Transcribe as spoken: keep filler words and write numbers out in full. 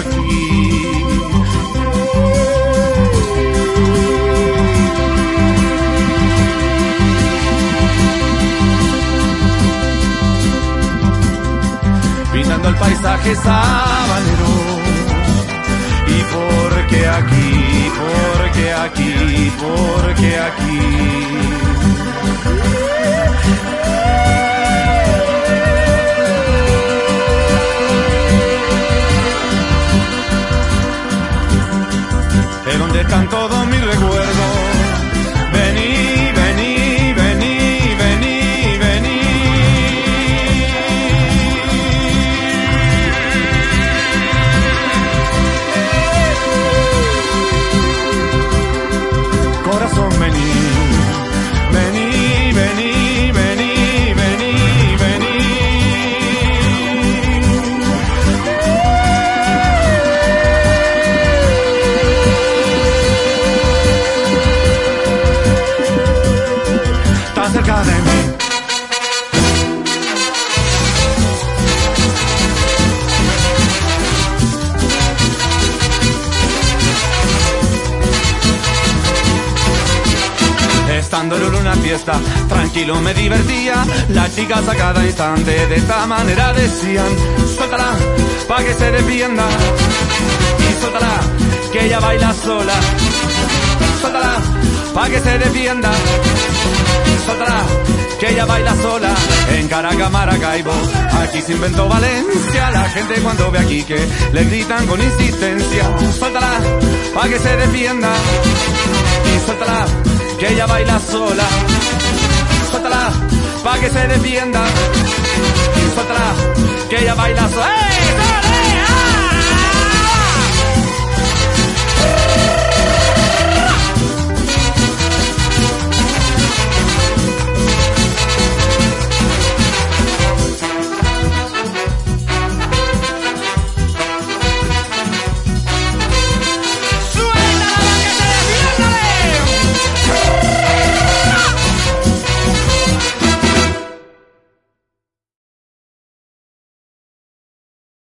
aquí. Pintando el paisaje sabanero. ¿Y por qué aquí? ¿Por qué aquí? ¿Por qué aquí? ¿De dónde están todos mis recuerdos? Vení, vení, vení, vení, vení. Corazón, vení, vení, vení, vení, vení, vení. Tan cerca de mí. Estando en una fiesta, tranquilo me divertía. Las chicas a cada instante de esta manera decían: suéltala, pa' que se defienda. Y suéltala, que ella baila sola. Suéltala, pa' que se defienda. Suéltala, que ella baila sola. En Caracas, Maracaibo, aquí se inventó Valencia. La gente cuando ve aquí que le gritan con insistencia: suéltala, pa' que se defienda. Y suéltala, que ella baila sola. Suéltala, pa' que se defienda. Y suéltala, que ella baila sola. ¡Hey! ¡Sola!